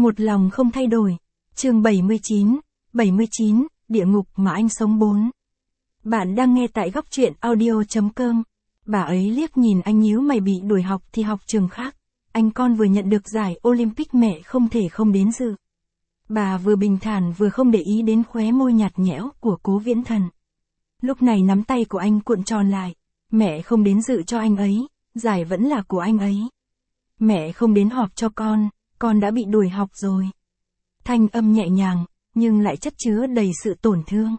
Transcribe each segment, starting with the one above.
Một lòng không thay đổi. Chương 79, địa ngục mà anh sống 4. Bạn đang nghe tại góc truyện audio.com. Bà ấy liếc nhìn anh nhíu mày, bị đuổi học thì học trường khác. Anh con vừa nhận được giải Olympic, mẹ không thể không đến dự. Bà vừa bình thản vừa không để ý đến khóe môi nhạt nhẽo của Cố Viễn Thần. Lúc này nắm tay của anh cuộn tròn lại. Mẹ không đến dự cho anh ấy, giải vẫn là của anh ấy. Mẹ không đến họp cho con đã bị đuổi học rồi. Thanh âm nhẹ nhàng, nhưng lại chất chứa đầy sự tổn thương.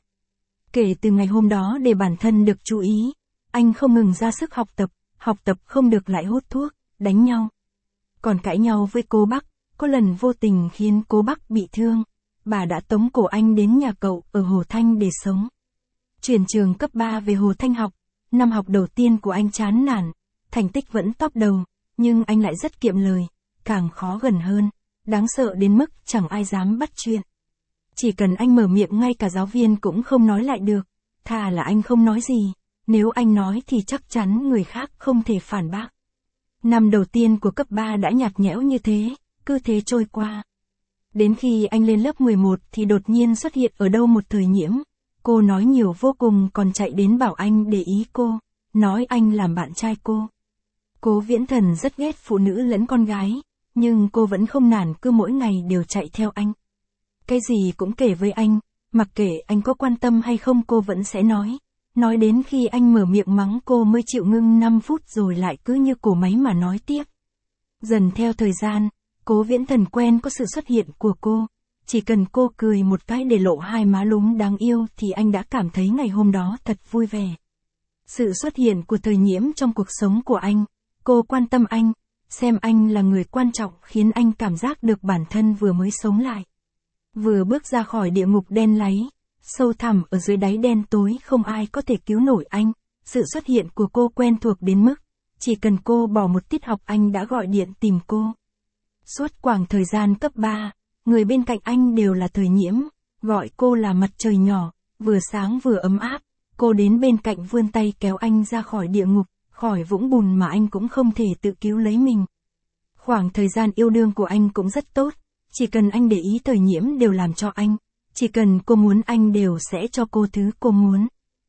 Kể từ ngày hôm đó, để bản thân được chú ý, anh không ngừng ra sức học tập không được lại hút thuốc, đánh nhau. Còn cãi nhau với cô Bắc, có lần vô tình khiến cô Bắc bị thương. Bà đã tống cổ anh đến nhà cậu ở Hồ Thanh để sống. Chuyển trường cấp 3 về Hồ Thanh học, năm học đầu tiên của anh chán nản, thành tích vẫn top đầu, nhưng anh lại rất kiệm lời, càng khó gần hơn, đáng sợ đến mức chẳng ai dám bắt chuyện. Chỉ cần anh mở miệng ngay cả giáo viên cũng không nói lại được, thà là anh không nói gì, nếu anh nói thì chắc chắn người khác không thể phản bác. Năm đầu tiên của cấp 3 đã nhạt nhẽo như thế, cứ thế trôi qua. Đến khi anh lên lớp 11 thì đột nhiên xuất hiện ở đâu một Thời Nhiễm. Cô nói nhiều vô cùng, còn chạy đến bảo anh để ý cô, nói anh làm bạn trai cô. Cố Viễn Thần rất ghét phụ nữ lẫn con gái, nhưng cô vẫn không nản, cứ mỗi ngày đều chạy theo anh. Cái gì cũng kể với anh, mặc kệ anh có quan tâm hay không cô vẫn sẽ nói đến khi anh mở miệng mắng cô mới chịu ngưng 5 phút rồi lại cứ như cỗ máy mà nói tiếp. Dần theo thời gian, Cố Viễn Thần quen có sự xuất hiện của cô. Chỉ cần cô cười một cái để lộ hai má lúm đáng yêu thì anh đã cảm thấy ngày hôm đó thật vui vẻ. Sự xuất hiện của Thời Nhiễm trong cuộc sống của anh, cô quan tâm anh, xem anh là người quan trọng khiến anh cảm giác được bản thân vừa mới sống lại. Vừa bước ra khỏi địa ngục đen láy, sâu thẳm ở dưới đáy đen tối không ai có thể cứu nổi anh. Sự xuất hiện của cô quen thuộc đến mức, chỉ cần cô bỏ một tiết học anh đã gọi điện tìm cô. Suốt quãng thời gian cấp 3, người bên cạnh anh đều là Thời Nhiễm, gọi cô là mặt trời nhỏ, vừa sáng vừa ấm áp. Cô đến bên cạnh vươn tay kéo anh ra khỏi địa ngục, khỏi vũng bùn mà anh cũng không thể tự cứu lấy mình. Khoảng thời gian yêu đương của anh cũng rất tốt, chỉ cần anh để ý Thời Nhiễm đều làm cho anh, chỉ cần cô muốn anh đều sẽ cho cô thứ cô muốn.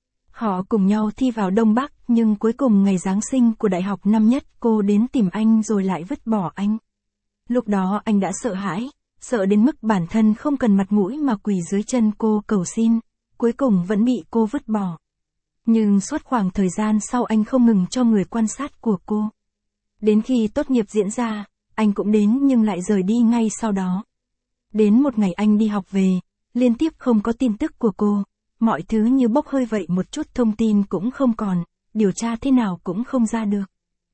Họ cùng nhau thi vào Đông Bắc, nhưng cuối cùng ngày Giáng sinh của đại học năm nhất cô đến tìm anh rồi lại vứt bỏ anh. Lúc đó anh đã sợ hãi, sợ đến mức bản thân không cần mặt mũi mà quỳ dưới chân cô cầu xin, cuối cùng vẫn bị cô vứt bỏ. Nhưng suốt khoảng thời gian sau anh không ngừng cho người quan sát của cô. Đến khi tốt nghiệp diễn ra, anh cũng đến nhưng lại rời đi ngay sau đó. Đến một ngày anh đi học về, liên tiếp không có tin tức của cô, mọi thứ như bốc hơi vậy, một chút thông tin cũng không còn, điều tra thế nào cũng không ra được.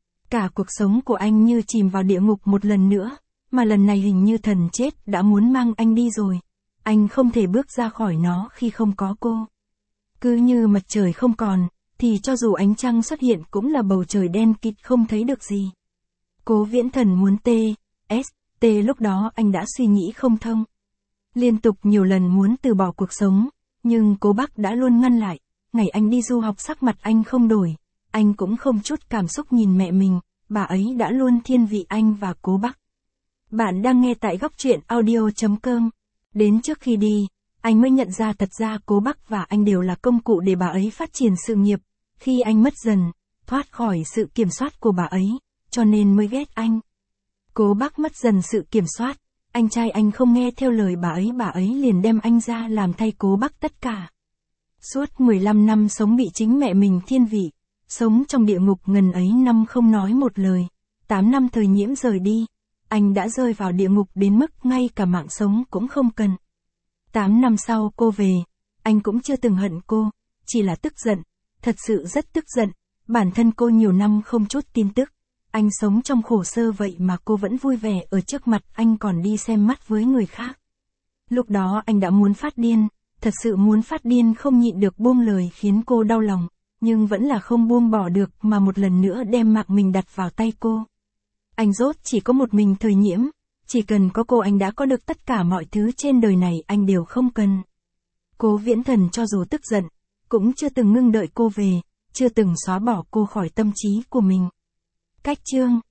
Cả cuộc sống của anh như chìm vào địa ngục một lần nữa, mà lần này hình như thần chết đã muốn mang anh đi rồi. Anh không thể bước ra khỏi nó khi không có cô. Cứ như mặt trời không còn, thì cho dù ánh trăng xuất hiện cũng là bầu trời đen kịt không thấy được gì. Cố Viễn Thần muốn lúc đó anh đã suy nghĩ không thông. Liên tục nhiều lần muốn từ bỏ cuộc sống, nhưng cô Bắc đã luôn ngăn lại. Ngày anh đi du học sắc mặt anh không đổi, anh cũng không chút cảm xúc nhìn mẹ mình, bà ấy đã luôn thiên vị anh và cô Bắc. Bạn đang nghe tại góc truyện audio.com. Đến trước khi đi, anh mới nhận ra thật ra cô Bắc và anh đều là công cụ để bà ấy phát triển sự nghiệp. Khi anh mất dần, thoát khỏi sự kiểm soát của bà ấy, cho nên mới ghét anh. Cô Bắc mất dần sự kiểm soát, anh trai anh không nghe theo lời bà ấy liền đem anh ra làm thay cô Bắc tất cả. Suốt 15 năm sống bị chính mẹ mình thiên vị, sống trong địa ngục ngần ấy năm không nói một lời. 8 năm Thời Nhiễm rời đi, anh đã rơi vào địa ngục đến mức ngay cả mạng sống cũng không cần. 8 năm sau cô về, anh cũng chưa từng hận cô, chỉ là tức giận, thật sự rất tức giận, bản thân cô nhiều năm không chút tin tức. Anh sống trong khổ sơ vậy mà cô vẫn vui vẻ ở trước mặt anh, còn đi xem mắt với người khác. Lúc đó anh đã muốn phát điên, thật sự muốn phát điên, không nhịn được buông lời khiến cô đau lòng, nhưng vẫn là không buông bỏ được mà một lần nữa đem mạng mình đặt vào tay cô. Anh rốt chỉ có một mình Thời Nhiễm, chỉ cần có cô anh đã có được tất cả mọi thứ trên đời này anh đều không cần. Cố Viễn Thần cho dù tức giận, cũng chưa từng ngưng đợi cô về, chưa từng xóa bỏ cô khỏi tâm trí của mình. Cách chương